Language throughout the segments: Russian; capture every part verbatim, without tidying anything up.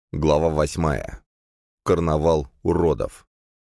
Глава восьмая. Карнавал уродов.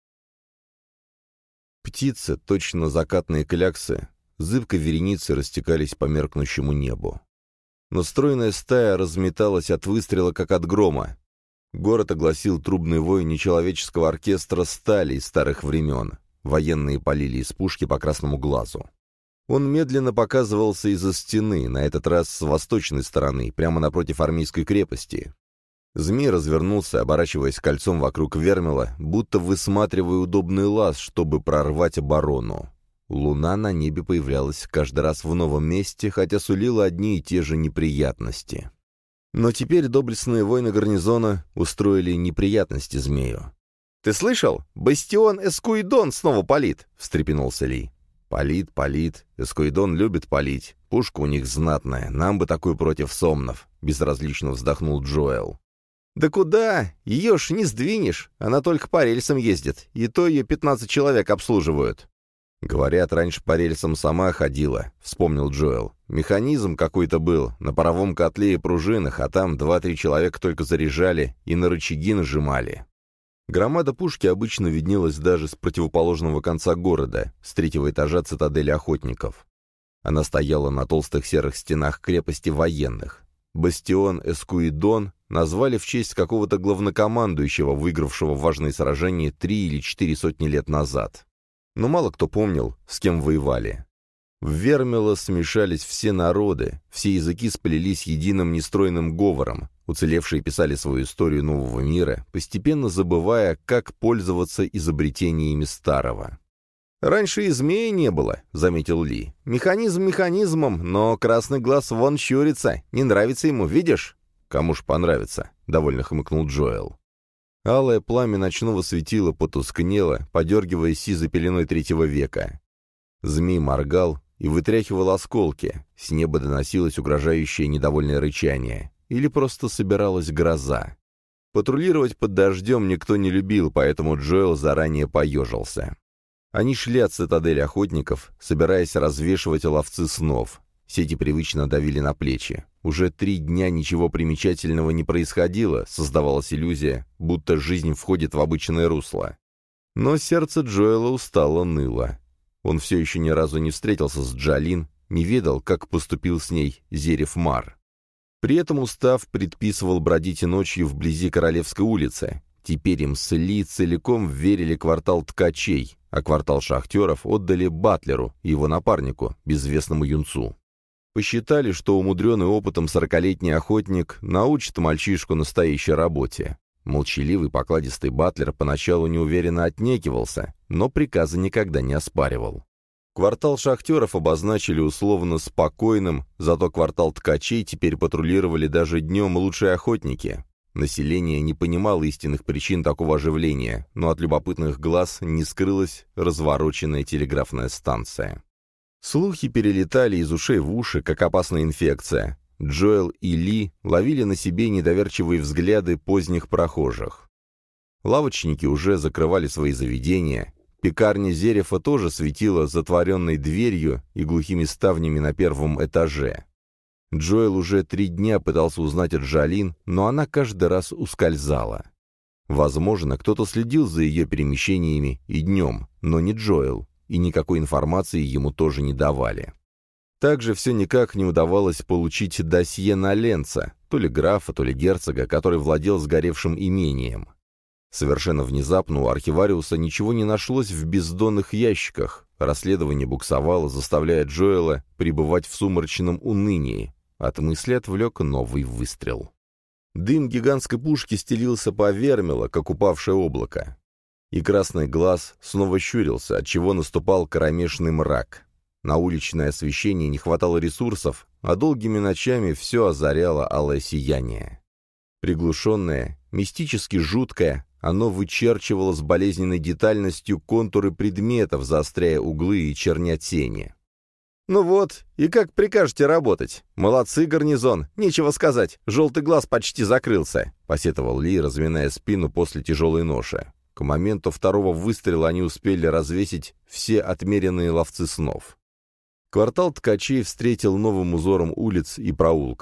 Птицы, точно закатные кляксы, зыбкой вереницей растекались по меркнущему небу. Но стройная стая разметалась от выстрела, как от грома. Город огласил трубный вой нечеловеческого оркестра стали из старых времен. Военные полили из пушки по красному глазу. Он медленно показывался из-за стены, на этот раз с восточной стороны, прямо напротив армейской крепости. Змей развернулся, оборачиваясь кольцом вокруг Вермила, будто высматривая удобный лаз, чтобы прорвать оборону. Луна на небе появлялась каждый раз в новом месте, хотя сулила одни и те же неприятности. Но теперь доблестные воины гарнизона устроили неприятности змею. «Ты слышал? Бастион Эскуидон снова палит!» — встрепенулся Ли. «Палит, палит. Эскуидон любит палить. Пушка у них знатная. Нам бы такую против сомнов», — безразлично вздохнул Джоэл. «Да куда? Ее ж не сдвинешь. Она только по рельсам ездит, и то ее пятнадцать человек обслуживают». «Говорят, раньше по рельсам сама ходила», — вспомнил Джоэл. «Механизм какой-то был, на паровом котле и пружинах, а там два-три человека только заряжали и на рычаги нажимали». Громада пушки обычно виднелась даже с противоположного конца города, с третьего этажа цитадели охотников. Она стояла на толстых серых стенах крепости военных. Бастион Эскуидон назвали в честь какого-то главнокомандующего, выигравшего важные сражения три или четыре сотни лет назад. Но мало кто помнил, с кем воевали. В Вермило смешались все народы, все языки сплелись единым нестройным говором, уцелевшие писали свою историю нового мира, постепенно забывая, как пользоваться изобретениями старого. «Раньше и змеи не было», — заметил Ли. «Механизм механизмом, но красный глаз вон щурится. Не нравится ему, видишь?» «Кому ж понравится», — довольно хмыкнул Джоэл. Алое пламя ночного светила потускнело, подергивая сизой пеленой третьего века. Змей моргал и вытряхивал осколки. С неба доносилось угрожающее недовольное рычание. Или просто собиралась гроза. Патрулировать под дождем никто не любил, поэтому Джоэл заранее поежился. Они шли от цитадели охотников, собираясь развешивать ловцы снов. Сети привычно давили на плечи. Уже три дня ничего примечательного не происходило, создавалась иллюзия, будто жизнь входит в обычное русло. Но сердце Джоэла устало ныло. Он все еще ни разу не встретился с Джалин, не ведал, как поступил с ней Зерев Мар. При этом устав предписывал бродить и ночью вблизи Королевской улицы. Теперь им с Ли целиком верили квартал ткачей, а квартал шахтеров отдали Батлеру и его напарнику, безвестному юнцу. Посчитали, что умудренный опытом сорокалетний охотник научит мальчишку настоящей работе. Молчаливый покладистый Батлер поначалу неуверенно отнекивался, но приказы никогда не оспаривал. Квартал шахтеров обозначили условно спокойным, зато квартал ткачей теперь патрулировали даже днем лучшие охотники. Население не понимало истинных причин такого оживления, но от любопытных глаз не скрылась развороченная телеграфная станция. Слухи перелетали из ушей в уши, как опасная инфекция. Джоэл и Ли ловили на себе недоверчивые взгляды поздних прохожих. Лавочники уже закрывали свои заведения. Пекарня Зерефа тоже светила затворенной дверью и глухими ставнями на первом этаже. Джоэл уже три дня пытался узнать от Джалин, но она каждый раз ускользала. Возможно, кто-то следил за ее перемещениями и днем, но не Джоэл, и никакой информации ему тоже не давали. Также все никак не удавалось получить досье на Ленца, то ли графа, то ли герцога, который владел сгоревшим имением. Совершенно внезапно у архивариуса ничего не нашлось в бездонных ящиках. Расследование буксовало, заставляя Джоэла пребывать в сумрачном унынии. От мысли отвлек новый выстрел. Дым гигантской пушки стелился по Вермило, как упавшее облако. И красный глаз снова щурился, отчего наступал кромешный мрак. На уличное освещение не хватало ресурсов, а долгими ночами все озаряло алое сияние. Приглушенное, мистически жуткое, оно вычерчивало с болезненной детальностью контуры предметов, заостряя углы и черня тени. «Ну вот, и как прикажете работать? Молодцы, гарнизон, нечего сказать, желтый глаз почти закрылся», — посетовал Ли, разминая спину после тяжелой ноши. К моменту второго выстрела они успели развесить все отмеренные ловцы снов. Квартал ткачей встретил новым узором улиц и проулков.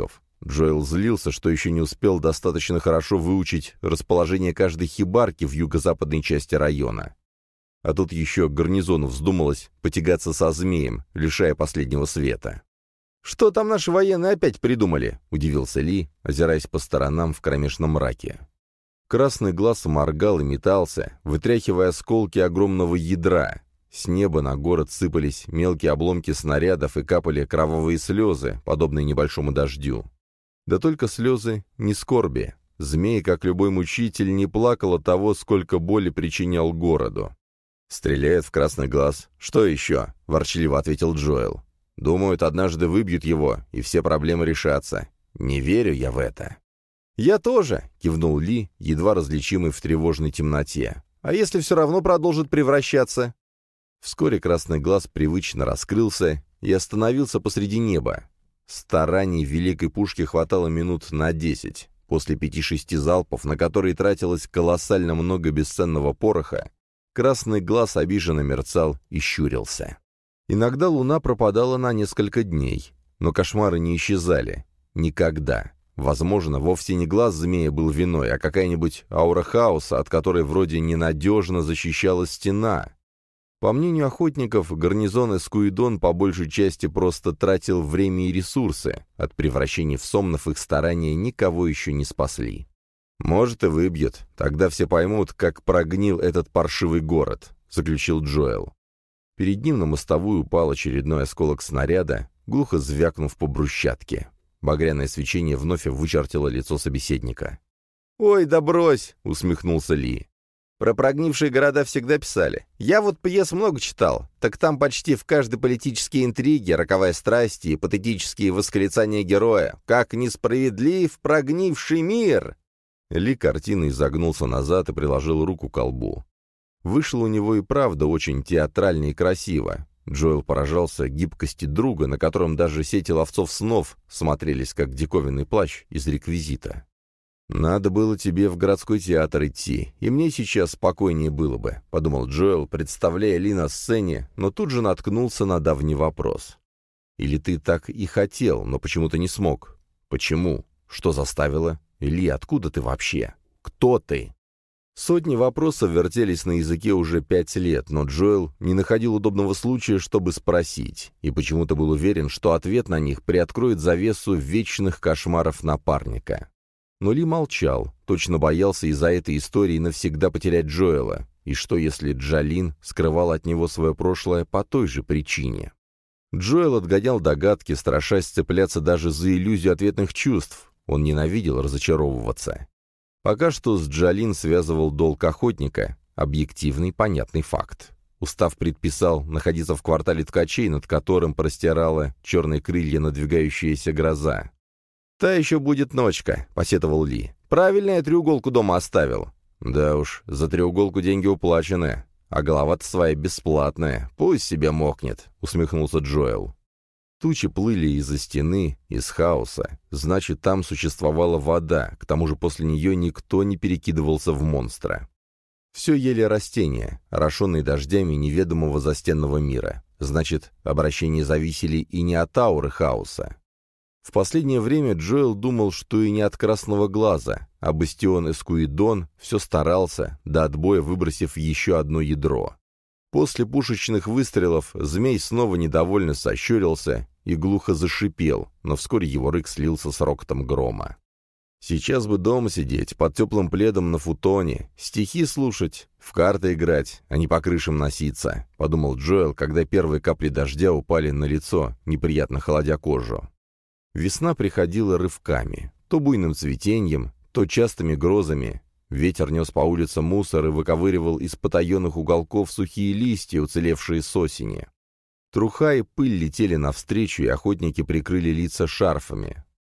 Джоэл злился, что еще не успел достаточно хорошо выучить расположение каждой хибарки в юго-западной части района. А тут еще гарнизону вздумалось потягаться со змеем, лишая последнего света. «Что там наши военные опять придумали?» — удивился Ли, озираясь по сторонам в кромешном мраке. Красный глаз моргал и метался, вытряхивая осколки огромного ядра. С неба на город сыпались мелкие обломки снарядов и капали кровавые слезы, подобные небольшому дождю. Да только слезы не скорби. Змей, как любой мучитель, не плакал от того, сколько боли причинял городу. «Стреляет в красный глаз. Что еще?» — ворчливо ответил Джоэл. «Думают, однажды выбьют его, и все проблемы решатся. Не верю я в это». «Я тоже», — кивнул Ли, едва различимый в тревожной темноте. «А если все равно продолжит превращаться?» Вскоре красный глаз привычно раскрылся и остановился посреди неба. Стараний великой пушки хватало минут на десять. После пяти-шести залпов, на которые тратилось колоссально много бесценного пороха, красный глаз обиженно мерцал и щурился. Иногда луна пропадала на несколько дней, но кошмары не исчезали. Никогда. Возможно, вовсе не глаз змея был виной, а какая-нибудь аура хаоса, от которой вроде ненадежно защищала стена. По мнению охотников, гарнизон Эскуидон по большей части просто тратил время и ресурсы. От превращений в сомнов их старания никого еще не спасли. «Может, и выбьет. Тогда все поймут, как прогнил этот паршивый город», — заключил Джоэл. Перед ним на мостовую упал очередной осколок снаряда, глухо звякнув по брусчатке. Багряное свечение вновь вычертило лицо собеседника. «Ой, да брось!» — усмехнулся Ли. «Про прогнившие города всегда писали. Я вот пьес много читал, так там почти в каждой политические интриги, роковая страсть и патетические восклицания героя. Как несправедлив прогнивший мир!» Ли картиной загнулся назад и приложил руку к колбу. Вышло у него и правда очень театрально и красиво. Джоэл поражался гибкости друга, на котором даже сети ловцов снов смотрелись как диковинный плащ из реквизита. «Надо было тебе в городской театр идти, и мне сейчас спокойнее было бы», — подумал Джоэл, представляя Ли на сцене, но тут же наткнулся на давний вопрос. «Или ты так и хотел, но почему-то не смог? Почему? Что заставило? Ли, откуда ты вообще? Кто ты?» Сотни вопросов вертелись на языке уже пять лет, но Джоэл не находил удобного случая, чтобы спросить, и почему-то был уверен, что ответ на них приоткроет завесу вечных кошмаров напарника. Но Ли молчал, точно боялся из-за этой истории навсегда потерять Джоэла, и что если Джалин скрывал от него свое прошлое по той же причине. Джоэл отгонял догадки, страшась цепляться даже за иллюзию ответных чувств, он ненавидел разочаровываться. Пока что с Джалин связывал долг охотника, объективный, понятный факт. Устав предписал находиться в квартале ткачей, над которым простирала черные крылья надвигающаяся гроза. «Та еще будет ночка», — посетовал Ли. «Правильно я треуголку дома оставил». «Да уж, за треуголку деньги уплачены, а голова-то своя бесплатная, пусть себе мокнет», — усмехнулся Джоэл. Тучи плыли из-за стены, из хаоса. Значит, там существовала вода, к тому же после нее никто не перекидывался в монстра. Все ели растения, орошенные дождями неведомого застенного мира. Значит, обращения зависели и не от ауры хаоса. В последнее время Джоэл думал, что и не от красного глаза, а бастион Эскуидон все старался, до отбоя выбросив еще одно ядро. После пушечных выстрелов змей снова недовольно сощурился и глухо зашипел, но вскоре его рык слился с рокотом грома. «Сейчас бы дома сидеть, под теплым пледом на футоне, стихи слушать, в карты играть, а не по крышам носиться», — подумал Джоэл, когда первые капли дождя упали на лицо, неприятно холодя кожу. Весна приходила рывками, то буйным цветением, то частыми грозами. Ветер нес по улицам мусор и выковыривал из потаенных уголков сухие листья, уцелевшие с осени. Труха и пыль летели навстречу, и охотники прикрыли лица шарфами.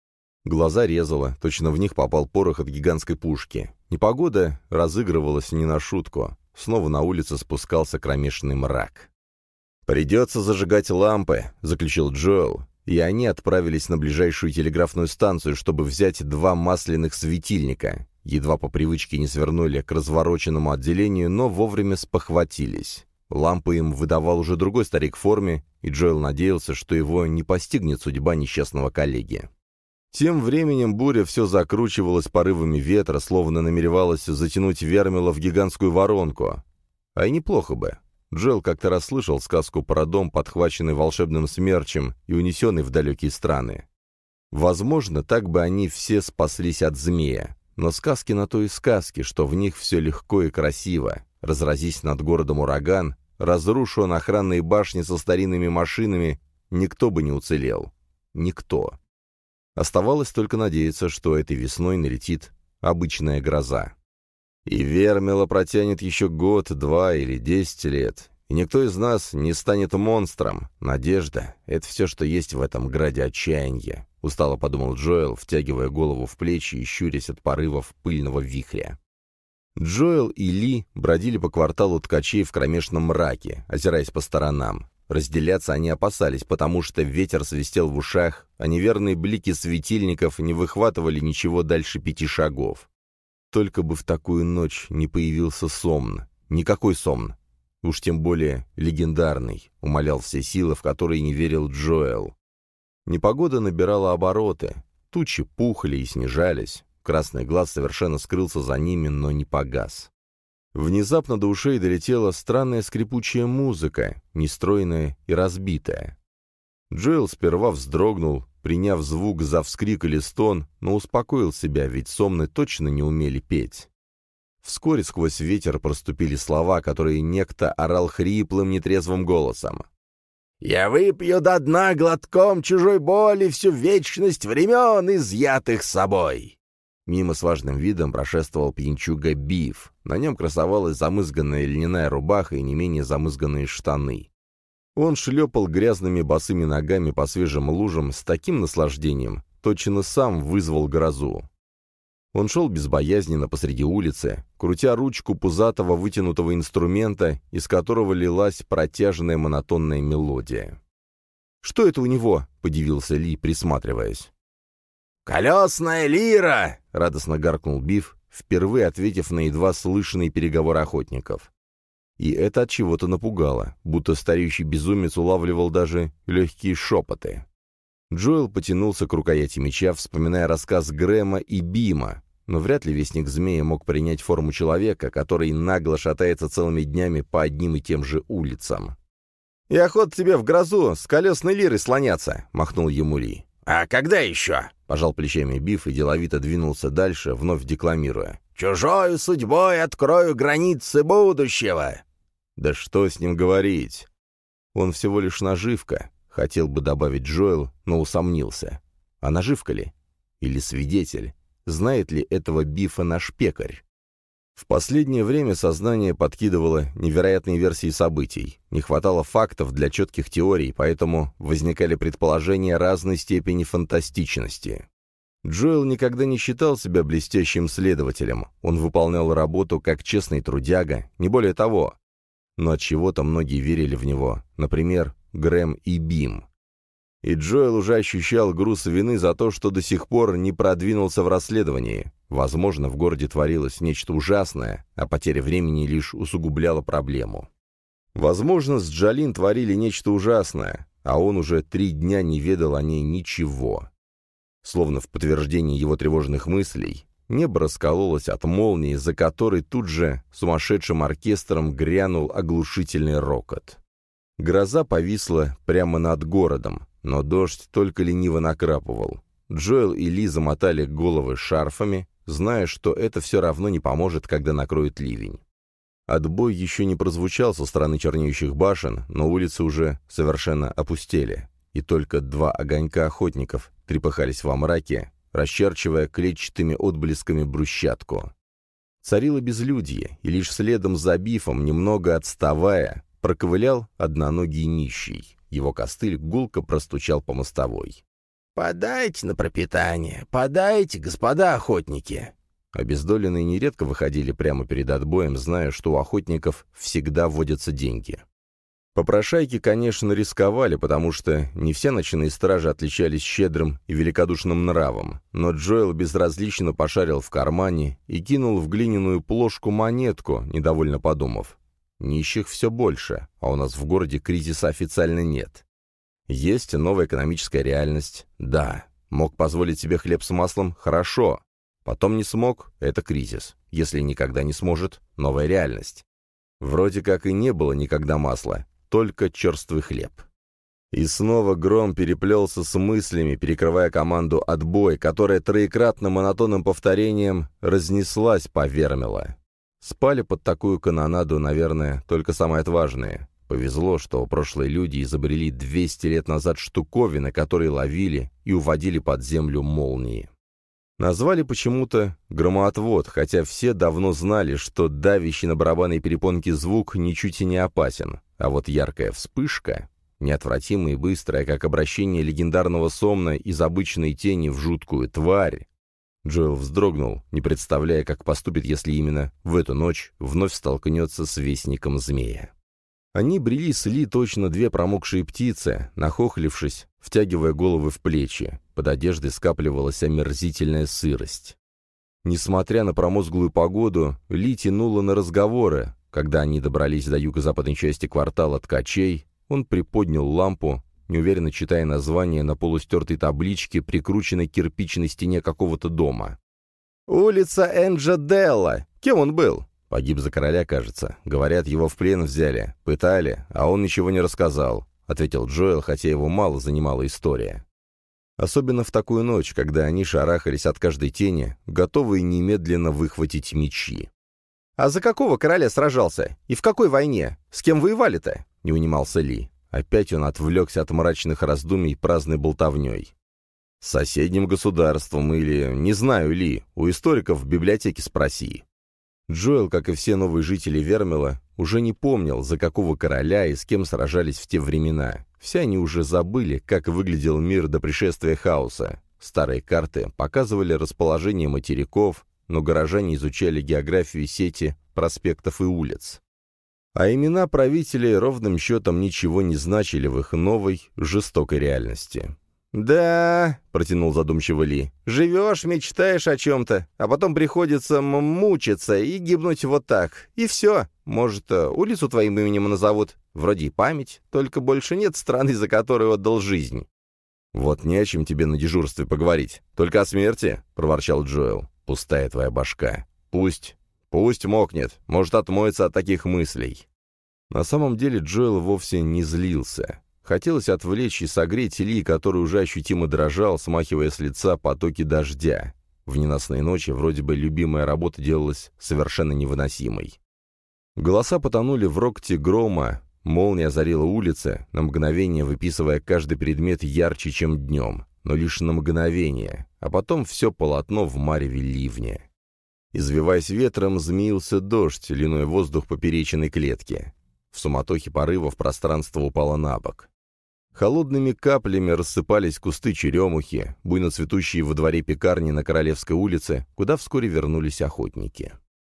Глаза резало, точно в них попал порох от гигантской пушки. Непогода разыгрывалась не на шутку. Снова на улице спускался кромешный мрак. «Придется зажигать лампы», — заключил Джоэл, и они отправились на ближайшую телеграфную станцию, чтобы взять два масляных светильника. Едва по привычке не свернули к развороченному отделению, но вовремя спохватились. Лампы им выдавал уже другой старик в форме, и Джоэл надеялся, что его не постигнет судьба несчастного коллеги. Тем временем буря все закручивалась порывами ветра, словно намеревалась затянуть Вермила в гигантскую воронку. А и неплохо бы. Джоэл как-то раз слышал сказку про дом, подхваченный волшебным смерчем и унесенный в далекие страны. Возможно, так бы они все спаслись от змея. Но сказки на то и сказки, что в них все легко и красиво. Разразись над городом ураган, разрушу он охранные башни со старинными машинами, никто бы не уцелел. Никто. Оставалось только надеяться, что этой весной налетит обычная гроза. И Вермила протянет еще год, два или десять лет. И никто из нас не станет монстром. Надежда — это все, что есть в этом граде отчаяния. Устало подумал Джоэл, втягивая голову в плечи и щурясь от порывов пыльного вихря. Джоэл и Ли бродили по кварталу ткачей в кромешном мраке, озираясь по сторонам. Разделяться они опасались, потому что ветер свистел в ушах, а неверные блики светильников не выхватывали ничего дальше пяти шагов. Только бы в такую ночь не появился Сомн. Никакой Сомн. Уж тем более легендарный, умолял все силы, в которые не верил Джоэл. Непогода набирала обороты. Тучи пухли и снижались. Красный глаз совершенно скрылся за ними, но не погас. Внезапно до ушей долетела странная скрипучая музыка, нестройная и разбитая. Джоэл сперва вздрогнул, приняв звук за вскрик или стон, но успокоил себя, ведь сомны точно не умели петь. Вскоре сквозь ветер проступили слова, которые некто орал хриплым, нетрезвым голосом. «Я выпью до дна глотком чужой боли всю вечность времен, изъятых собой!» Мимо с важным видом прошествовал пьянчуга Биф. На нем красовалась замызганная льняная рубаха и не менее замызганные штаны. Он шлепал грязными босыми ногами по свежим лужам с таким наслаждением, точно сам вызвал грозу. Он шел безбоязненно посреди улицы, крутя ручку пузатого вытянутого инструмента, из которого лилась протяжная монотонная мелодия. «Что это у него?» — подивился Ли, присматриваясь. «Колесная лира!» — радостно гаркнул Биф, впервые ответив на едва слышный переговор охотников. И это от чего-то напугало, будто стареющий безумец улавливал даже легкие шепоты. Джоэл потянулся к рукояти меча, вспоминая рассказ Грэма и Бима, но вряд ли вестник змея мог принять форму человека, который нагло шатается целыми днями по одним и тем же улицам. «И охота тебе в грозу с колесной лирой слоняться!» — махнул ему Ли. «А когда еще?» — пожал плечами Биф и деловито двинулся дальше, вновь декламируя. «Чужою судьбой открою границы будущего!» Да что с ним говорить? Он всего лишь наживка, хотел бы добавить Джоэл, но усомнился. А наживка ли? Или свидетель? Знает ли этого Бифа наш пекарь? В последнее время сознание подкидывало невероятные версии событий. Не хватало фактов для четких теорий, поэтому возникали предположения разной степени фантастичности. Джоэл никогда не считал себя блестящим следователем. Он выполнял работу как честный трудяга, не более того. Но отчего-то многие верили в него, например, Грэм и Бим. И Джоэл уже ощущал груз вины за то, что до сих пор не продвинулся в расследовании. Возможно, в городе творилось нечто ужасное, а потеря времени лишь усугубляла проблему. Возможно, с Джалин творили нечто ужасное, а он уже три дня не ведал о ней ничего. Словно в подтверждение его тревожных мыслей, небо раскололось от молнии, за которой тут же сумасшедшим оркестром грянул оглушительный рокот. Гроза повисла прямо над городом, но дождь только лениво накрапывал. Джоэл и Ли замотали головы шарфами, зная, что это все равно не поможет, когда накроет ливень. Отбой еще не прозвучал со стороны чернеющих башен, но улицы уже совершенно опустели, и только два огонька охотников трепыхались во мраке, расчерчивая клетчатыми отблесками брусчатку. Царило безлюдье, и лишь следом за Бифом, немного отставая, проковылял одноногий нищий. Его костыль гулко простучал по мостовой. «Подайте на пропитание, подайте, господа охотники!» Обездоленные нередко выходили прямо перед отбоем, зная, что у охотников всегда водятся деньги. Попрошайки, конечно, рисковали, потому что не все ночные стражи отличались щедрым и великодушным нравом, но Джоэл безразлично пошарил в кармане и кинул в глиняную плошку монетку, недовольно подумав. Нищих все больше, а у нас в городе кризиса официально нет. Есть новая экономическая реальность, да. Мог позволить себе хлеб с маслом – хорошо. Потом не смог – это кризис. Если никогда не сможет – новая реальность. Вроде как и не было никогда масла, только черствый хлеб. И снова гром переплелся с мыслями, перекрывая команду «Отбой», которая троекратным монотонным повторением разнеслась по Вермила. Спали под такую канонаду, наверное, только самые отважные. Повезло, что прошлые люди изобрели двести лет назад штуковины, которые ловили и уводили под землю молнии. Назвали почему-то громоотвод, хотя все давно знали, что давящий на барабаны и перепонки звук ничуть и не опасен, а вот яркая вспышка, неотвратимая и быстрая, как обращение легендарного Сомна из обычной тени в жуткую тварь. Джоэл вздрогнул, не представляя, как поступит, если именно в эту ночь вновь столкнется с вестником змея. Они брели с Ли точно две промокшие птицы, нахохлившись, втягивая головы в плечи. Под одеждой скапливалась омерзительная сырость. Несмотря на промозглую погоду, Ли тянула на разговоры. Когда они добрались до юго-западной части квартала Ткачей, он приподнял лампу, неуверенно читая название на полустертой табличке, прикрученной к кирпичной стене какого-то дома. «Улица Энджа Делла! Кем он был?» «Погиб за короля, кажется. Говорят, его в плен взяли, пытали, а он ничего не рассказал», — ответил Джоэл, хотя его мало занимала история. Особенно в такую ночь, когда они шарахались от каждой тени, готовые немедленно выхватить мечи. «А за какого короля сражался? И в какой войне? С кем воевали-то?» — не унимался Ли. Опять он отвлекся от мрачных раздумий праздной болтовней. «С соседним государством или... Не знаю, Ли, у историков в библиотеке спроси». Джоэл, как и все новые жители Вермила, уже не помнил, за какого короля и с кем сражались в те времена. Все они уже забыли, как выглядел мир до пришествия хаоса. Старые карты показывали расположение материков, но горожане изучали географию сети проспектов и улиц. А имена правителей ровным счетом ничего не значили в их новой, жестокой реальности. «Да», — протянул задумчиво Ли, — «живешь, мечтаешь о чем-то, а потом приходится мучиться и гибнуть вот так. И все. Может, улицу твоим именем назовут? Вроде и память, только больше нет страны, за которую отдал жизнь». «Вот не о чем тебе на дежурстве поговорить. Только о смерти», — проворчал Джоэл. «Пустая твоя башка. Пусть, пусть мокнет, может, отмоется от таких мыслей». На самом деле Джоэл вовсе не злился. Хотелось отвлечь и согреть Ли, который уже ощутимо дрожал, смахивая с лица потоки дождя. В ненастные ночи вроде бы любимая работа делалась совершенно невыносимой. Голоса потонули в рокоте грома, молния озарила улицы, на мгновение выписывая каждый предмет ярче, чем днем, но лишь на мгновение, а потом все полотно в мареве ливня. Извиваясь ветром, змеился дождь, линой воздух поперечиной клетки. В суматохе порывов пространство упало на бок. Холодными каплями рассыпались кусты черемухи, буйно цветущие во дворе пекарни на Королевской улице, куда вскоре вернулись охотники.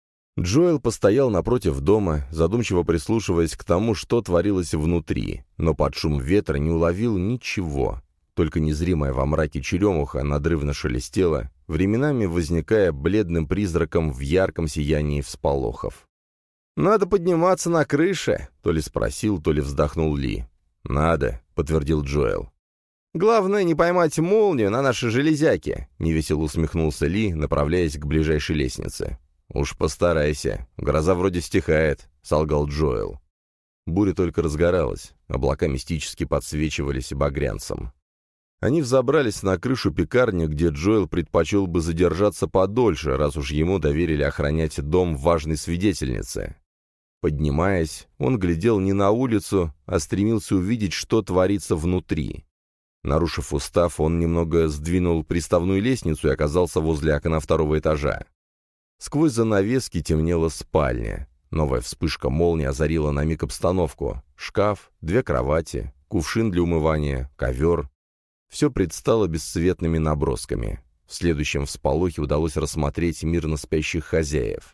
Джоэл постоял напротив дома, задумчиво прислушиваясь к тому, что творилось внутри, но под шум ветра не уловил ничего. Только незримая во мраке черемуха надрывно шелестела, временами возникая бледным призраком в ярком сиянии всполохов. «Надо подниматься на крыше», — то ли спросил, то ли вздохнул Ли. «Надо», — подтвердил Джоэл. «Главное, не поймать молнию на нашей железяке», — невесело усмехнулся Ли, направляясь к ближайшей лестнице. «Уж постарайся. Гроза вроде стихает», — солгал Джоэл. Буря только разгоралась, облака мистически подсвечивались багрянцем. Они взобрались на крышу пекарни, где Джоэл предпочел бы задержаться подольше, раз уж ему доверили охранять дом важной свидетельницы. Поднимаясь, он глядел не на улицу, а стремился увидеть, что творится внутри. Нарушив устав, он немного сдвинул приставную лестницу и оказался возле окна второго этажа. Сквозь занавески темнела спальня. Новая вспышка молнии озарила на миг обстановку. Шкаф, две кровати, кувшин для умывания, ковер. Все предстало бесцветными набросками. В следующем всполохе удалось рассмотреть мирно спящих хозяев.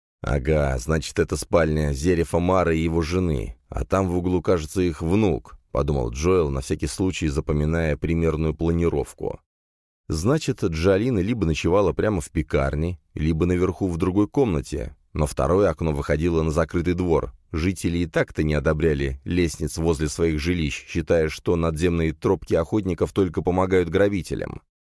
«Ага, значит, это спальня Зерефа Мара и его жены, а там в углу, кажется, их внук», — подумал Джоэл, на всякий случай запоминая примерную планировку. «Значит, Джалина либо ночевала прямо в пекарне, либо наверху в другой комнате, но второе окно выходило на закрытый двор. Жители и так-то не одобряли лестниц возле своих жилищ, считая, что надземные тропки охотников только помогают грабителям.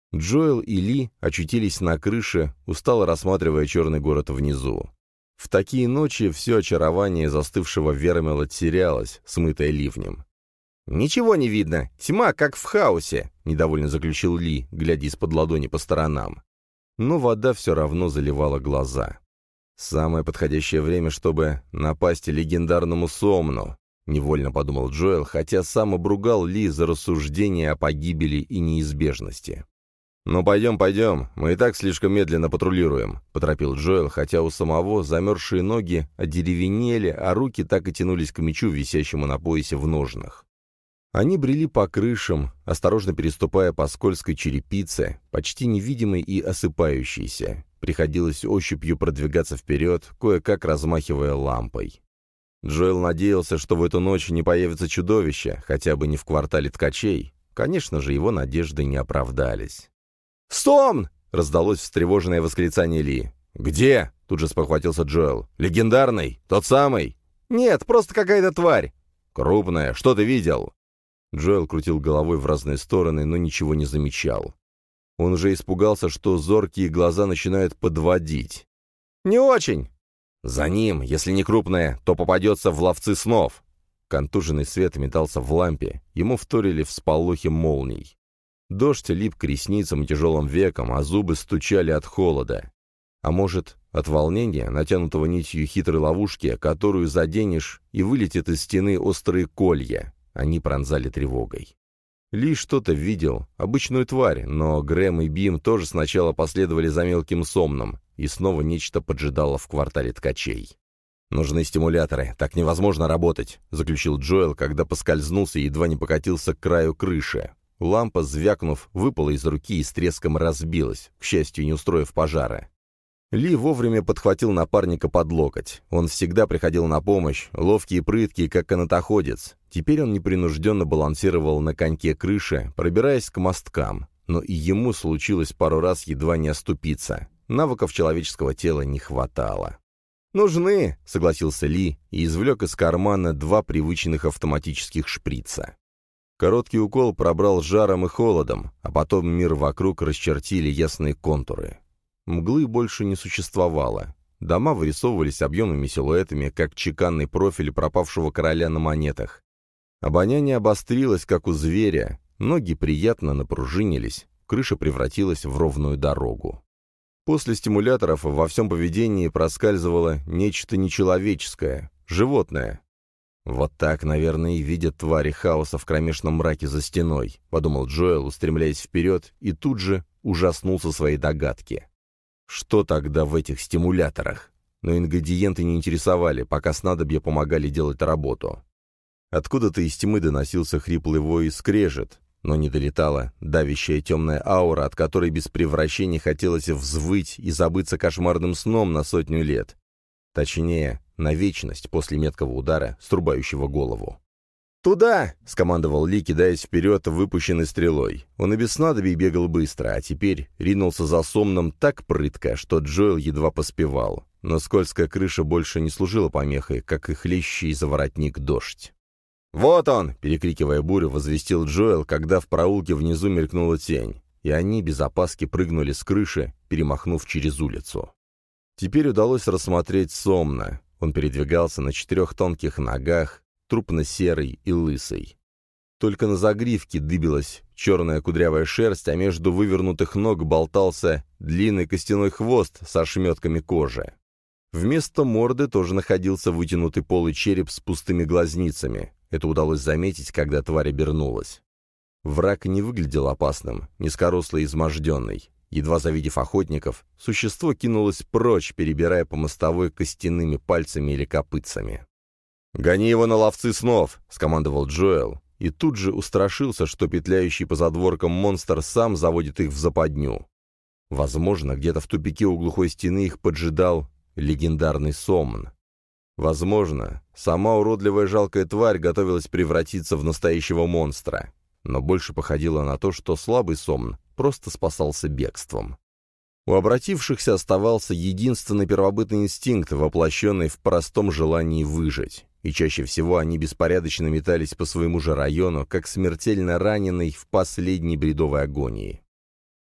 Джоэл и Ли очутились на крыше, устало рассматривая черный город внизу. В такие ночи все очарование застывшего Вермела терялось, смытое ливнем. «Ничего не видно, тьма, как в хаосе», — недовольно заключил Ли, глядя из-под ладони по сторонам. Но вода все равно заливала глаза. «Самое подходящее время, чтобы напасть легендарному Сомну», — невольно подумал Джоэл, хотя сам обругал Ли за рассуждения о погибели и неизбежности. «Ну, пойдем, пойдем, мы и так слишком медленно патрулируем», — поторопил Джоэл, хотя у самого замерзшие ноги одеревенели, а руки так и тянулись к мечу, висящему на поясе в ножнах. Они брели по крышам, осторожно переступая по скользкой черепице, почти невидимой и осыпающейся. Приходилось ощупью продвигаться вперед, кое-как размахивая лампой. Джоэл надеялся, что в эту ночь не появится чудовище, хотя бы не в квартале ткачей. Конечно же, его надежды не оправдались. «Сомн!» — раздалось встревоженное восклицание Ли. «Где?» — тут же спохватился Джоэл. «Легендарный? Тот самый?» «Нет, просто какая-то тварь». «Крупная. Что ты видел?» Джоэл крутил головой в разные стороны, но ничего не замечал. Он уже испугался, что зоркие глаза начинают подводить. «Не очень!» «За ним, если не крупная, то попадется в ловцы снов!» Контуженный свет метался в лампе, ему вторили всполохи молний. Дождь лип к ресницам и тяжелым векам, а зубы стучали от холода. А может, от волнения, натянутого нитью хитрой ловушки, которую заденешь, и вылетит из стены острые колья. Они пронзали тревогой. Ли что-то видел, обычную тварь, но Грэм и Бим тоже сначала последовали за мелким Сомном, и снова нечто поджидало в квартале ткачей. «Нужны стимуляторы, так невозможно работать», — заключил Джоэл, когда поскользнулся и едва не покатился к краю крыши. Лампа, звякнув, выпала из руки и с треском разбилась, к счастью, не устроив пожара. Ли вовремя подхватил напарника под локоть. Он всегда приходил на помощь, ловкий и прыткий, как канатоходец. Теперь он непринужденно балансировал на коньке крыши, пробираясь к мосткам. Но и ему случилось пару раз едва не оступиться. Навыков человеческого тела не хватало. «Нужны», — согласился Ли и извлек из кармана два привычных автоматических шприца. Короткий укол пробрал жаром и холодом, а потом мир вокруг расчертили ясные контуры. Мглы больше не существовало. Дома вырисовывались объемными силуэтами, как чеканный профиль пропавшего короля на монетах. Обоняние обострилось, как у зверя, ноги приятно напружинились, крыша превратилась в ровную дорогу. После стимуляторов во всем поведении проскальзывало нечто нечеловеческое, животное. «Вот так, наверное, и видят твари хаоса в кромешном мраке за стеной», — подумал Джоэл, устремляясь вперед, и тут же ужаснулся своей догадке. Что тогда в этих стимуляторах? Но ингредиенты не интересовали, пока снадобья помогали делать работу. Откуда-то из тьмы доносился хриплый вой и скрежет, но не долетала давящая темная аура, от которой без превращения хотелось взвыть и забыться кошмарным сном на сотню лет. Точнее, на вечность после меткого удара, срубающего голову. «Туда!» — скомандовал Ли, кидаясь вперед выпущенной стрелой. Он и без снадобий бегал быстро, а теперь ринулся за Сомном так прытко, что Джоэл едва поспевал. Но скользкая крыша больше не служила помехой, как и хлещущий за воротник дождь. «Вот он!» — перекрикивая бурю, возвестил Джоэл, когда в проулке внизу мелькнула тень, и они без опаски прыгнули с крыши, перемахнув через улицу. Теперь удалось рассмотреть Сомна. Он передвигался на четырех тонких ногах, трупно-серый и лысый. Только на загривке дыбилась черная кудрявая шерсть, а между вывернутых ног болтался длинный костяной хвост со ошметками кожи. Вместо морды тоже находился вытянутый полый череп с пустыми глазницами. Это удалось заметить, когда тварь обернулась. Враг не выглядел опасным, низкорослый и изможденный. Едва завидев охотников, существо кинулось прочь, перебирая по мостовой костяными пальцами или копытцами. «Гони его на ловцы снов!» — скомандовал Джоэл, и тут же устрашился, что петляющий по задворкам монстр сам заводит их в западню. Возможно, где-то в тупике у глухой стены их поджидал легендарный Сомн. Возможно, сама уродливая жалкая тварь готовилась превратиться в настоящего монстра, но больше походило на то, что слабый Сомн просто спасался бегством. У обратившихся оставался единственный первобытный инстинкт, воплощенный в простом желании выжить, и чаще всего они беспорядочно метались по своему же району, как смертельно раненый в последней бредовой агонии.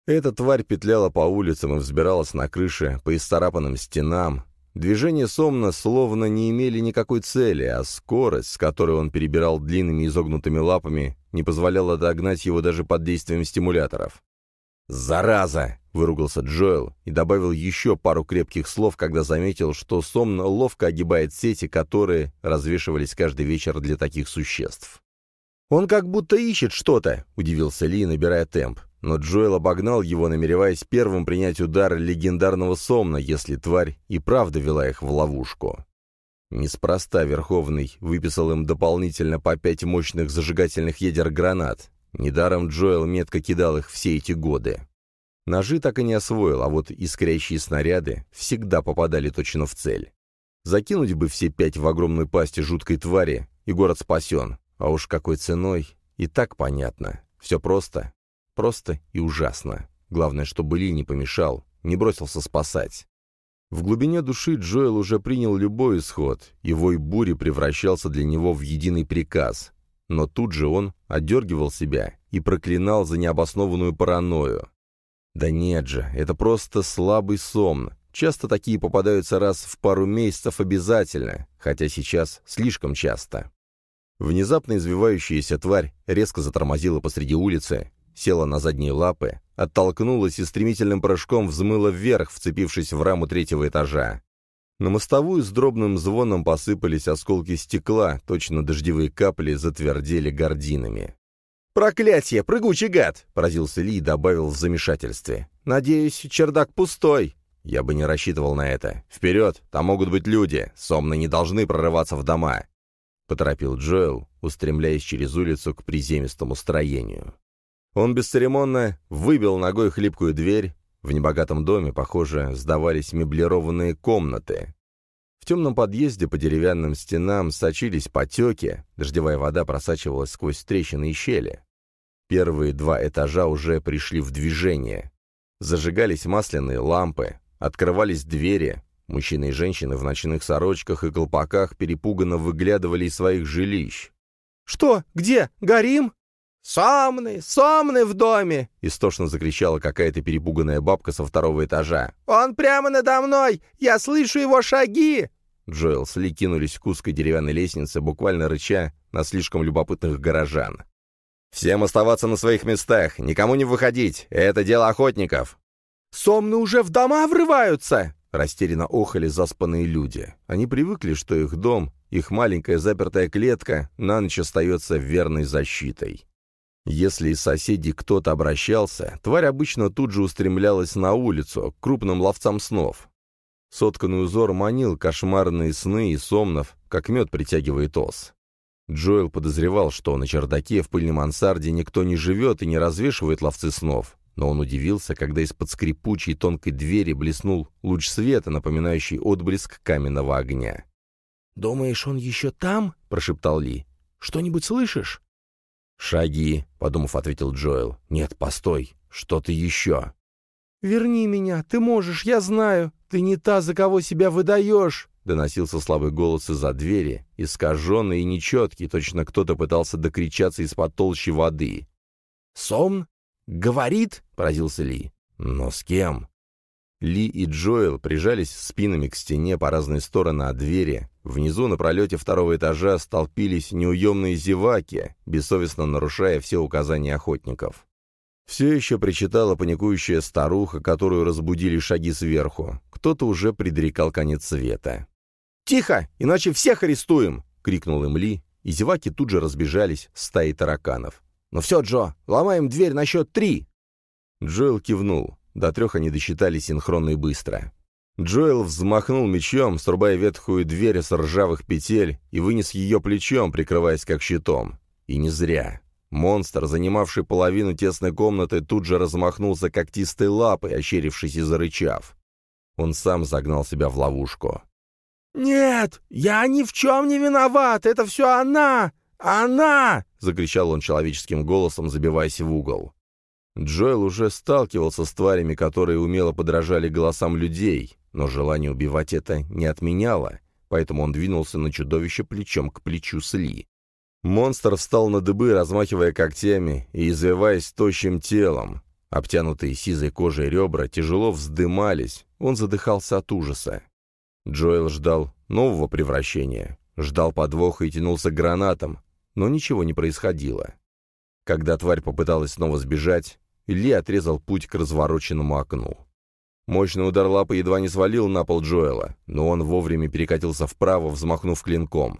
Эта тварь петляла по улицам и взбиралась на крыши по исцарапанным стенам. Движения Сомна словно не имели никакой цели, а скорость, с которой он перебирал длинными изогнутыми лапами, не позволяла догнать его даже под действием стимуляторов. «Зараза!» — выругался Джоэл и добавил еще пару крепких слов, когда заметил, что Сомн ловко огибает сети, которые развешивались каждый вечер для таких существ. «Он как будто ищет что-то», — удивился Ли, набирая темп. Но Джоэл обогнал его, намереваясь первым принять удар легендарного Сомна, если тварь и правда вела их в ловушку. Неспроста Верховный выписал им дополнительно по пять мощных зажигательных ядер гранат. Недаром Джоэл метко кидал их все эти годы. Ножи так и не освоил, а вот искрящие снаряды всегда попадали точно в цель. Закинуть бы все пять в огромной пасти жуткой твари, и город спасен. А уж какой ценой, и так понятно. Все просто. Просто и ужасно. Главное, чтобы Ли не помешал, не бросился спасать. В глубине души Джоэл уже принял любой исход, и вой бури превращался для него в единый приказ. Но тут же он отдергивал себя и проклинал за необоснованную паранойю. Да нет же, это просто слабый сон. Часто такие попадаются раз в пару месяцев обязательно, хотя сейчас слишком часто. Внезапно извивающаяся тварь резко затормозила посреди улицы, села на задние лапы, оттолкнулась и стремительным прыжком взмыла вверх, вцепившись в раму третьего этажа. На мостовую с дробным звоном посыпались осколки стекла, точно дождевые капли затвердели гардинами. «Проклятье! Прыгучий гад!» — поразился Ли и добавил в замешательстве. «Надеюсь, чердак пустой». «Я бы не рассчитывал на это. Вперед! Там могут быть люди. Сомны не должны прорываться в дома!» — поторопил Джоэл, устремляясь через улицу к приземистому строению. Он бесцеремонно выбил ногой хлипкую дверь. В небогатом доме, похоже, сдавались меблированные комнаты. В темном подъезде по деревянным стенам сочились потеки, дождевая вода просачивалась сквозь трещины и щели. Первые два этажа уже пришли в движение. Зажигались масляные лампы, открывались двери. Мужчины и женщины в ночных сорочках и колпаках перепуганно выглядывали из своих жилищ. «Что? Где? Горим?» «Сомны! Сомны в доме!» — истошно закричала какая-то перепуганная бабка со второго этажа. «Он прямо надо мной! Я слышу его шаги!» Джоэл с Ли кинулись к узкой деревянной лестнице, буквально рыча на слишком любопытных горожан. «Всем оставаться на своих местах! Никому не выходить! Это дело охотников!» «Сомны уже в дома врываются!» Растерянно охали заспанные люди. Они привыкли, что их дом, их маленькая запертая клетка, на ночь остается верной защитой. Если из соседей кто-то обращался, тварь обычно тут же устремлялась на улицу, к крупным ловцам снов. Сотканный узор манил кошмарные сны и сомнов, как мед притягивает ос. Джоэл подозревал, что на чердаке в пыльной мансарде никто не живет и не развешивает ловцы снов, но он удивился, когда из-под скрипучей тонкой двери блеснул луч света, напоминающий отблеск каменного огня. «Думаешь, он еще там?» — прошептал Ли. «Что-нибудь слышишь?» «Шаги», — подумав, ответил Джоэл. «Нет, постой, что-то еще». «Верни меня, ты можешь, я знаю. Ты не та, за кого себя выдаешь», — доносился слабый голос из-за двери, искаженный и нечеткий, точно кто-то пытался докричаться из-под толщи воды. «Сомн? Говорит?» — поразился Ли. «Но с кем?» Ли и Джоэл прижались спинами к стене по разные стороны от двери. Внизу на пролете второго этажа столпились неуемные зеваки, бессовестно нарушая все указания охотников. Все еще причитала паникующая старуха, которую разбудили шаги сверху. Кто-то уже предрекал конец света. «Тихо, иначе всех арестуем!» — крикнул им Ли, и зеваки тут же разбежались стаей тараканов. «Ну все, Джо, ломаем дверь на счет три!» Джоэл кивнул. До трех они досчитали синхронно и быстро. Джоэл взмахнул мечом, срубая ветхую дверь с ржавых петель, и вынес ее плечом, прикрываясь как щитом. И не зря. Монстр, занимавший половину тесной комнаты, тут же размахнулся когтистой лапой, ощерившись и зарычав. Он сам загнал себя в ловушку. «Нет, я ни в чем не виноват! Это все она! Она!» — закричал он человеческим голосом, забиваясь в угол. Джоэл уже сталкивался с тварями, которые умело подражали голосам людей, но желание убивать это не отменяло, поэтому он двинулся на чудовище плечом к плечу с Ли. Монстр встал на дыбы, размахивая когтями и извиваясь тощим телом. Обтянутые сизой кожей ребра тяжело вздымались, он задыхался от ужаса. Джоэл ждал нового превращения, ждал подвоха и тянулся к гранатам, но ничего не происходило. Когда тварь попыталась снова сбежать, Ли отрезал путь к развороченному окну. Мощный удар лапы едва не свалил на пол Джоэла, но он вовремя перекатился вправо, взмахнув клинком.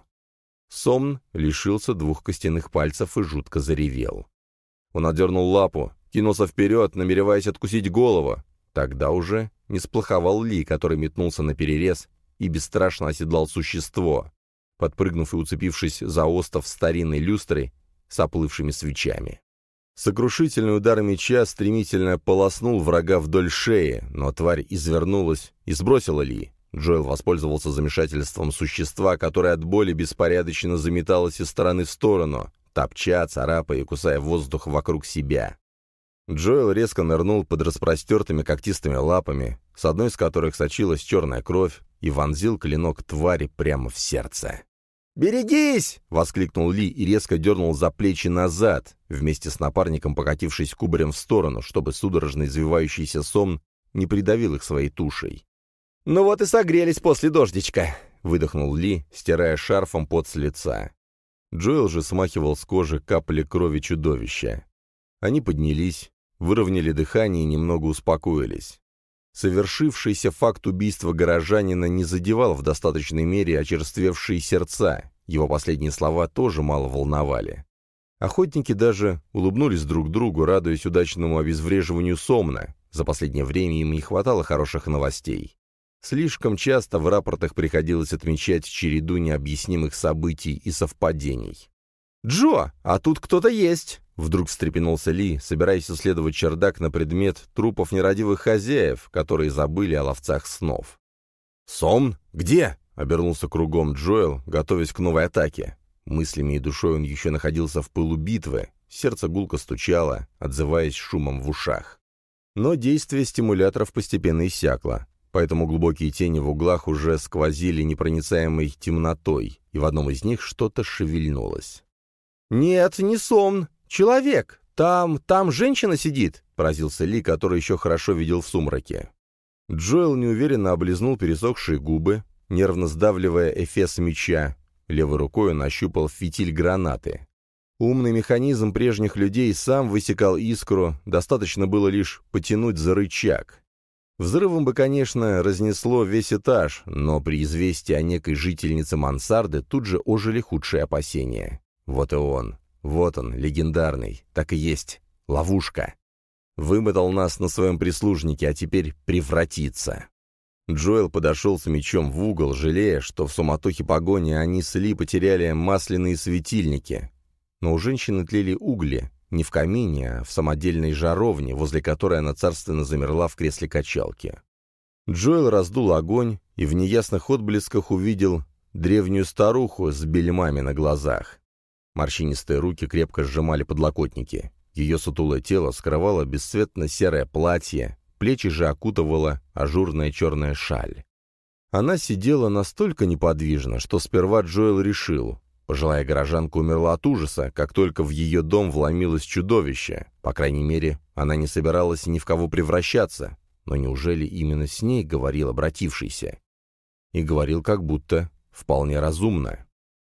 Сомн лишился двух костяных пальцев и жутко заревел. Он отдернул лапу, кинулся вперед, намереваясь откусить голову. Тогда уже не сплоховал Ли, который метнулся наперерез и бесстрашно оседлал существо, подпрыгнув и уцепившись за остов старинной люстры с оплывшими свечами. Сокрушительный удар меча стремительно полоснул врага вдоль шеи, но тварь извернулась и сбросила Ли. Джоэл воспользовался замешательством существа, которое от боли беспорядочно заметалось из стороны в сторону, топча, царапая и кусая воздух вокруг себя. Джоэл резко нырнул под распростертыми когтистыми лапами, с одной из которых сочилась черная кровь, и вонзил клинок твари прямо в сердце. «Берегись!» — воскликнул Ли и резко дернул за плечи назад, вместе с напарником покатившись кубарем в сторону, чтобы судорожно извивающийся Сомн не придавил их своей тушей. «Ну вот и согрелись после дождичка!» — выдохнул Ли, стирая шарфом пот с лица. Джоэл же смахивал с кожи капли крови чудовища. Они поднялись, выровняли дыхание и немного успокоились. Совершившийся факт убийства горожанина не задевал в достаточной мере очерствевшие сердца, его последние слова тоже мало волновали. Охотники даже улыбнулись друг другу, радуясь удачному обезвреживанию Сомна. За последнее время им не хватало хороших новостей. Слишком часто в рапортах приходилось отмечать череду необъяснимых событий и совпадений. «Джо, а тут кто-то есть!» Вдруг встрепенулся Ли, собираясь исследовать чердак на предмет трупов нерадивых хозяев, которые забыли о ловцах снов. «Сомн? Где?» — обернулся кругом Джоэл, готовясь к новой атаке. Мыслями и душой он еще находился в пылу битвы, сердце гулко стучало, отзываясь шумом в ушах. Но действие стимуляторов постепенно иссякло, поэтому глубокие тени в углах уже сквозили непроницаемой темнотой, и в одном из них что-то шевельнулось. «Нет, не Сомн! Человек! Там, там женщина сидит!» — поразился Ли, который еще хорошо видел в сумраке. Джоэл неуверенно облизнул пересохшие губы, нервно сдавливая эфес меча. Левой рукой он ощупал фитиль гранаты. Умный механизм прежних людей сам высекал искру, достаточно было лишь потянуть за рычаг. Взрывом бы, конечно, разнесло весь этаж, но при известии о некой жительнице мансарды тут же ожили худшие опасения. Вот и он. Вот он, легендарный, так и есть, ловушка. Вымотал нас на своем прислужнике, а теперь превратится. Джоэл подошел с мечом в угол, жалея, что в суматохе погони они с Ли потеряли масляные светильники. Но у женщины тлели угли, не в камине, а в самодельной жаровне, возле которой она царственно замерла в кресле качалки. Джоэл раздул огонь и в неясных отблесках увидел древнюю старуху с бельмами на глазах. Морщинистые руки крепко сжимали подлокотники. Ее сутулое тело скрывало бесцветно-серое платье, плечи же окутывала ажурная черная шаль. Она сидела настолько неподвижно, что сперва Джоэл решил, пожилая горожанка умерла от ужаса, как только в ее дом вломилось чудовище. По крайней мере, она не собиралась ни в кого превращаться. Но неужели именно с ней говорил обратившийся? И говорил как будто вполне разумно.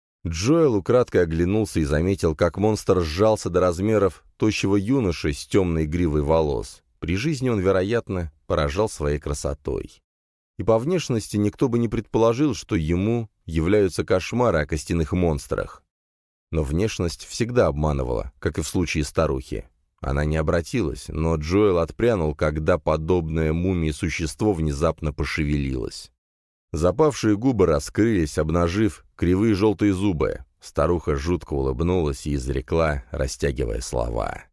Джоэл украдкой оглянулся и заметил, как монстр сжался до размеров тощего юноши с темной гривой волос. При жизни он, вероятно, поражал своей красотой. И по внешности никто бы не предположил, что ему являются кошмары о костяных монстрах. Но внешность всегда обманывала, как и в случае старухи. Она не обратилась, но Джоэл отпрянул, когда подобное мумии существо внезапно пошевелилось. Запавшие губы раскрылись, обнажив кривые желтые зубы. Старуха жутко улыбнулась и изрекла, растягивая слова.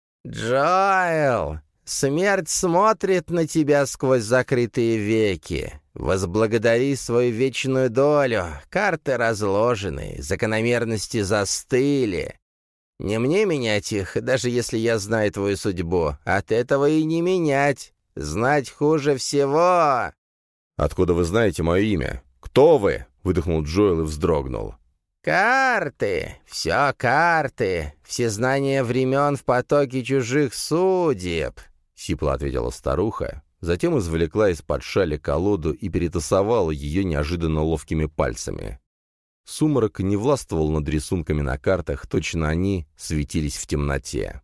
«Джоэл, смерть смотрит на тебя сквозь закрытые веки. Возблагодари свою вечную долю. Карты разложены, закономерности застыли. Не мне менять их, даже если я знаю твою судьбу. От этого и не менять. Знать хуже всего». «Откуда вы знаете мое имя? Кто вы?» — выдохнул Джоэл и вздрогнул. «Карты! Все карты! Все знания времен в потоке чужих судеб!» — сипло ответила старуха, затем извлекла из-под шали колоду и перетасовала ее неожиданно ловкими пальцами. Сумрак не властвовал над рисунками на картах, точно они светились в темноте.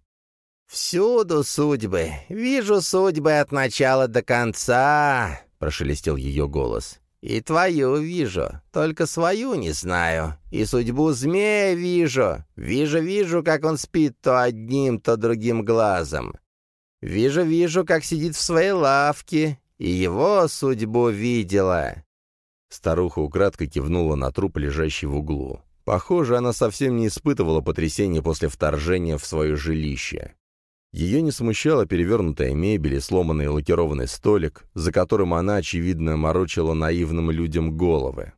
«Всюду судьбы. Вижу судьбы от начала до конца», — прошелестел ее голос. «И твою вижу, только свою не знаю. И судьбу змея вижу. Вижу-вижу, как он спит то одним, то другим глазом. Вижу-вижу, как сидит в своей лавке, и его судьбу видела». Старуха украдкой кивнула на труп, лежащий в углу. Похоже, она совсем не испытывала потрясения после вторжения в свое жилище. Ее не смущала перевернутая мебель и сломанный лакированный столик, за которым она, очевидно, морочила наивным людям головы.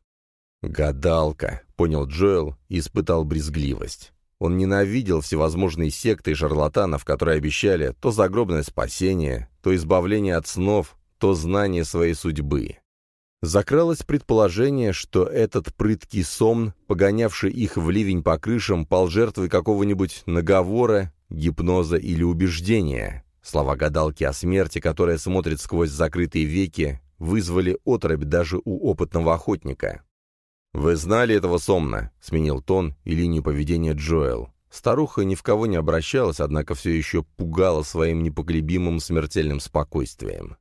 «Гадалка», — понял Джоэл и испытал брезгливость. Он ненавидел всевозможные секты и шарлатанов, которые обещали то загробное спасение, то избавление от снов, то знание своей судьбы. Закралось предположение, что этот прыткий сомн, погонявший их в ливень по крышам, пал жертвой какого-нибудь наговора, гипноза или убеждения. Слова гадалки о смерти, которая смотрит сквозь закрытые веки, вызвали оторопь даже у опытного охотника. «Вы знали этого сомна?» — сменил тон и линию поведения Джоэл. Старуха ни в кого не обращалась, однако все еще пугала своим непоколебимым смертельным спокойствием.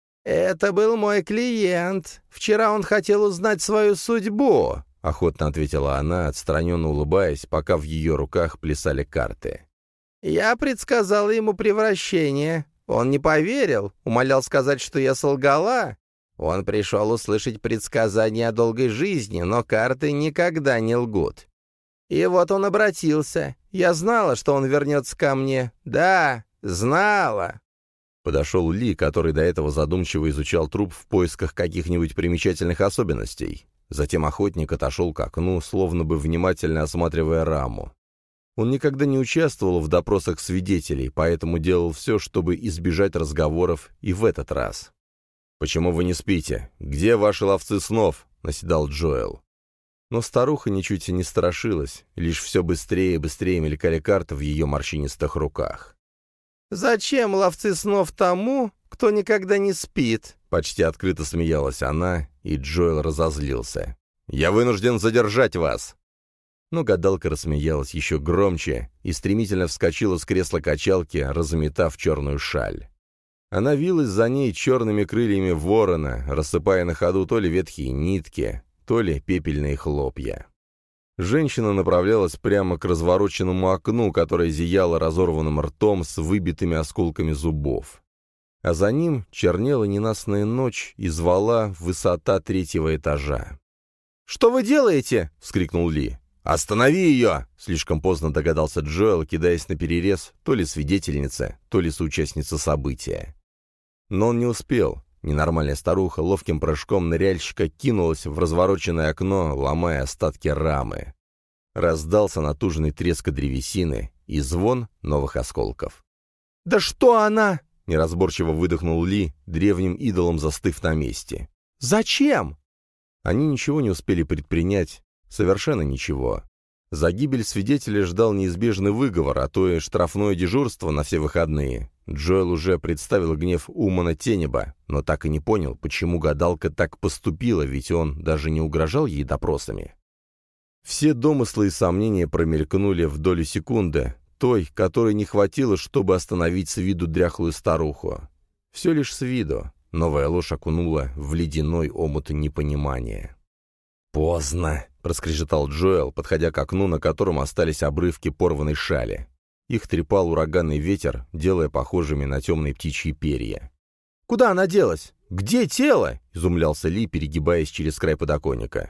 «Это был мой клиент. Вчера он хотел узнать свою судьбу», — охотно ответила она, отстраненно улыбаясь, пока в ее руках плясали карты. «Я предсказала ему превращение. Он не поверил, умолял сказать, что я солгала. Он пришел услышать предсказание о долгой жизни, но карты никогда не лгут. И вот он обратился. Я знала, что он вернется ко мне. Да, знала». Подошел Ли, который до этого задумчиво изучал труп в поисках каких-нибудь примечательных особенностей. Затем охотник отошел к окну, словно бы внимательно осматривая раму. Он никогда не участвовал в допросах свидетелей, поэтому делал все, чтобы избежать разговоров и в этот раз. «Почему вы не спите? Где ваши ловцы снов?» — наседал Джоэл. Но старуха ничуть не страшилась, лишь все быстрее и быстрее мелькали карты в ее морщинистых руках. «Зачем ловцы снов тому, кто никогда не спит?» Почти открыто смеялась она, и Джоэл разозлился. «Я вынужден задержать вас!» Но гадалка рассмеялась еще громче и стремительно вскочила с кресла качалки, разметав черную шаль. Она вилась за ней черными крыльями ворона, рассыпая на ходу то ли ветхие нитки, то ли пепельные хлопья. Женщина направлялась прямо к развороченному окну, которое зияло разорванным ртом с выбитыми осколками зубов. А за ним чернела ненастная ночь и звала высота третьего этажа. «Что вы делаете?» — вскрикнул Ли. «Останови ее!» — слишком поздно догадался Джоэл, кидаясь на перерез то ли свидетельница, то ли соучастница события. Но он не успел. Ненормальная старуха ловким прыжком ныряльщика кинулась в развороченное окно, ломая остатки рамы. Раздался натужный треск древесины и звон новых осколков. «Да что она?» — неразборчиво выдохнул Ли, древним идолом застыв на месте. «Зачем?» Они ничего не успели предпринять, совершенно ничего. За гибель свидетеля ждал неизбежный выговор, а то и штрафное дежурство на все выходные. Джоэл уже представил гнев Умана Тенеба, но так и не понял, почему гадалка так поступила, ведь он даже не угрожал ей допросами. Все домыслы и сомнения промелькнули в долю секунды, той, которой не хватило, чтобы остановить с виду дряхлую старуху. Все лишь с виду. Новая ложь окунула в ледяной омут непонимания. «Поздно», — проскрежетал Джоэл, подходя к окну, на котором остались обрывки порванной шали. Их трепал ураганный ветер, делая похожими на темные птичьи перья. «Куда она делась? Где тело?» — изумлялся Ли, перегибаясь через край подоконника.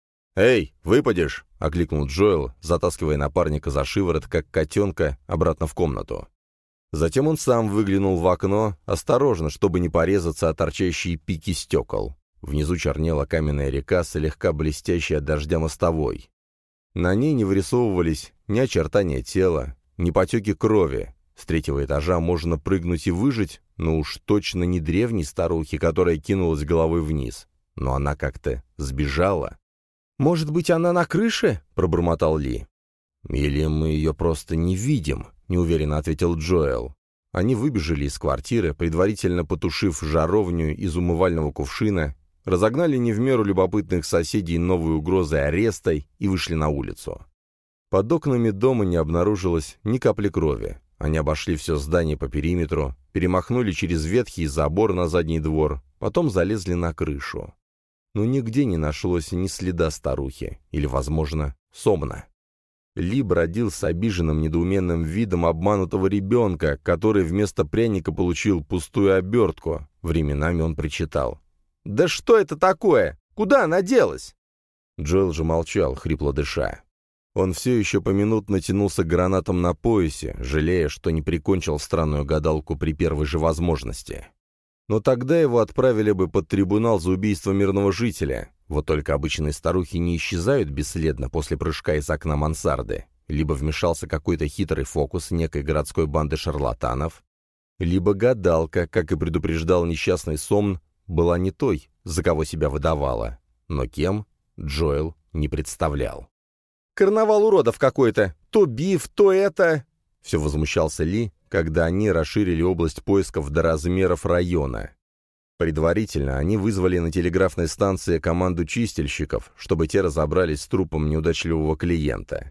«Эй, выпадешь!» — окликнул Джоэл, затаскивая напарника за шиворот, как котенка, обратно в комнату. Затем он сам выглянул в окно, осторожно, чтобы не порезаться о торчащие пики стекол. Внизу чернела каменная река, слегка блестящая от дождя мостовой. На ней не вырисовывались ни очертания тела, ни потеки крови. С третьего этажа можно прыгнуть и выжить, но уж точно не древней старухи, которая кинулась головой вниз. Но она как-то сбежала. «Может быть, она на крыше?» — пробормотал Ли. «Или мы ее просто не видим», — неуверенно ответил Джоэл. Они выбежали из квартиры, предварительно потушив жаровню из умывального кувшина, разогнали не в меру любопытных соседей новой угрозой ареста и вышли на улицу. Под окнами дома не обнаружилось ни капли крови. Они обошли все здание по периметру, перемахнули через ветхий забор на задний двор, потом залезли на крышу. Но нигде не нашлось ни следа старухи, или, возможно, Сомна. Ли бродил с обиженным недоуменным видом обманутого ребенка, который вместо пряника получил пустую обертку. Временами он причитал: «Да что это такое? Куда она делась?» Джоэл же молчал, хрипло дыша. Он все еще поминутно тянулся к гранатам на поясе, жалея, что не прикончил странную гадалку при первой же возможности. Но тогда его отправили бы под трибунал за убийство мирного жителя. Вот только обычные старухи не исчезают бесследно после прыжка из окна мансарды. Либо вмешался какой-то хитрый фокус некой городской банды шарлатанов, либо гадалка, как и предупреждал несчастный Сомн, была не той, за кого себя выдавала. Но кем, Джоэл не представлял. «Карнавал уродов какой-то! То биф, то это...» Все возмущался Ли, когда они расширили область поисков до размеров района. Предварительно они вызвали на телеграфной станции команду чистильщиков, чтобы те разобрались с трупом неудачливого клиента.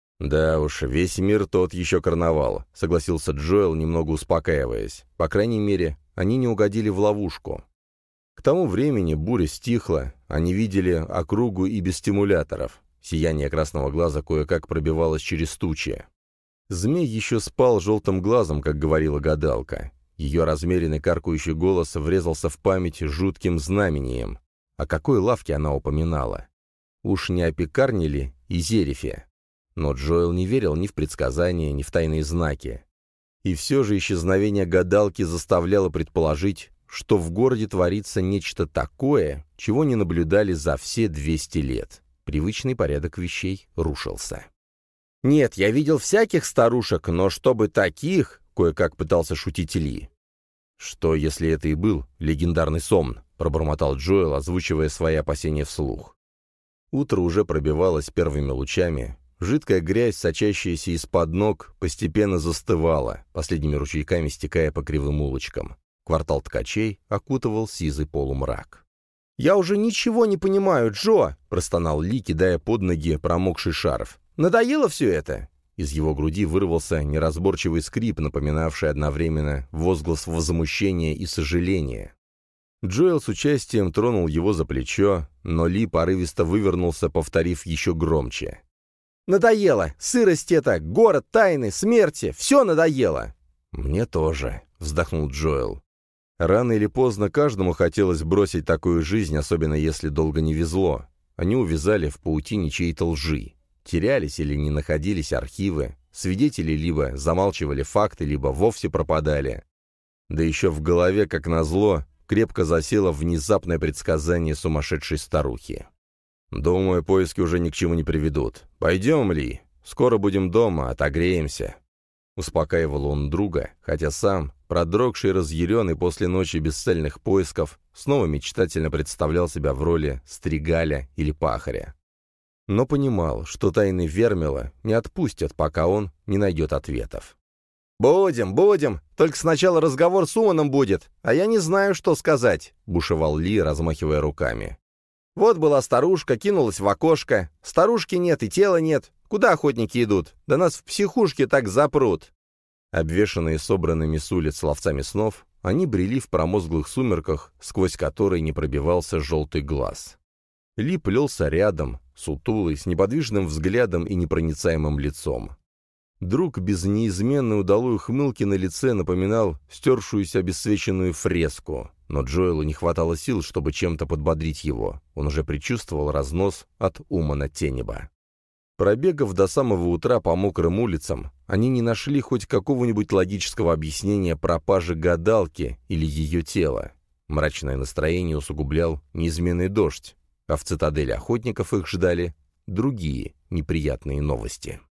«Да уж, весь мир тот еще карнавал», — согласился Джоэл, немного успокаиваясь. По крайней мере, они не угодили в ловушку. К тому времени буря стихла, они видели округу и без стимуляторов. Сияние красного глаза кое-как пробивалось через тучи. Змей еще спал желтым глазом, как говорила гадалка. Ее размеренный каркающий голос врезался в память жутким знамением. О какой лавке она упоминала? Уж не о пекарне ли и Зерифе? Но Джоэл не верил ни в предсказания, ни в тайные знаки. И все же исчезновение гадалки заставляло предположить, что в городе творится нечто такое, чего не наблюдали за все двести лет. Привычный порядок вещей рушился. «Нет, я видел всяких старушек, но чтобы таких...» — кое-как пытался шутить Ли. «Что, если это и был легендарный Сомн?» — пробормотал Джоэл, озвучивая свои опасения вслух. Утро уже пробивалось первыми лучами. Жидкая грязь, сочащаяся из-под ног, постепенно застывала, последними ручейками стекая по кривым улочкам. Квартал ткачей окутывал сизый полумрак. «Я уже ничего не понимаю, Джо!» — простонал Ли, кидая под ноги промокший шарф. «Надоело все это?» Из его груди вырвался неразборчивый скрип, напоминавший одновременно возглас возмущения и сожаления. Джоэл с участием тронул его за плечо, но Ли порывисто вывернулся, повторив еще громче. «Надоело! Сырость это! Город тайны, смерти! Все надоело!» «Мне тоже», — вздохнул Джоэл. Рано или поздно каждому хотелось бросить такую жизнь, особенно если долго не везло. Они увязали в паутине чьей-то лжи. Терялись или не находились архивы, свидетели либо замалчивали факты, либо вовсе пропадали. Да еще в голове, как назло, крепко засело внезапное предсказание сумасшедшей старухи. «Думаю, поиски уже ни к чему не приведут. Пойдем, Ли. Скоро будем дома, отогреемся». Успокаивал он друга, хотя сам, продрогший и разъяренный после ночи бесцельных поисков, снова мечтательно представлял себя в роли стригаля или пахаря. Но понимал, что тайны Вермила не отпустят, пока он не найдет ответов. «Будем, будем! Только сначала разговор с Уманом будет, а я не знаю, что сказать», — бушевал Ли, размахивая руками. «Вот была старушка, кинулась в окошко. Старушки нет и тела нет. Куда охотники идут? Да нас в психушке так запрут». Обвешанные собранными с улиц ловцами снов, они брели в промозглых сумерках, сквозь которые не пробивался желтый глаз. Ли плелся рядом, сутулый, с неподвижным взглядом и непроницаемым лицом. Друг без неизменной удалой ухмылки на лице напоминал стершуюся обесцвеченную фреску, но Джоэлу не хватало сил, чтобы чем-то подбодрить его. Он уже предчувствовал разнос от Умана Тенеба. Пробегав до самого утра по мокрым улицам, они не нашли хоть какого-нибудь логического объяснения пропажи гадалки или ее тела. Мрачное настроение усугублял неизменный дождь, а в цитадели охотников их ждали другие неприятные новости.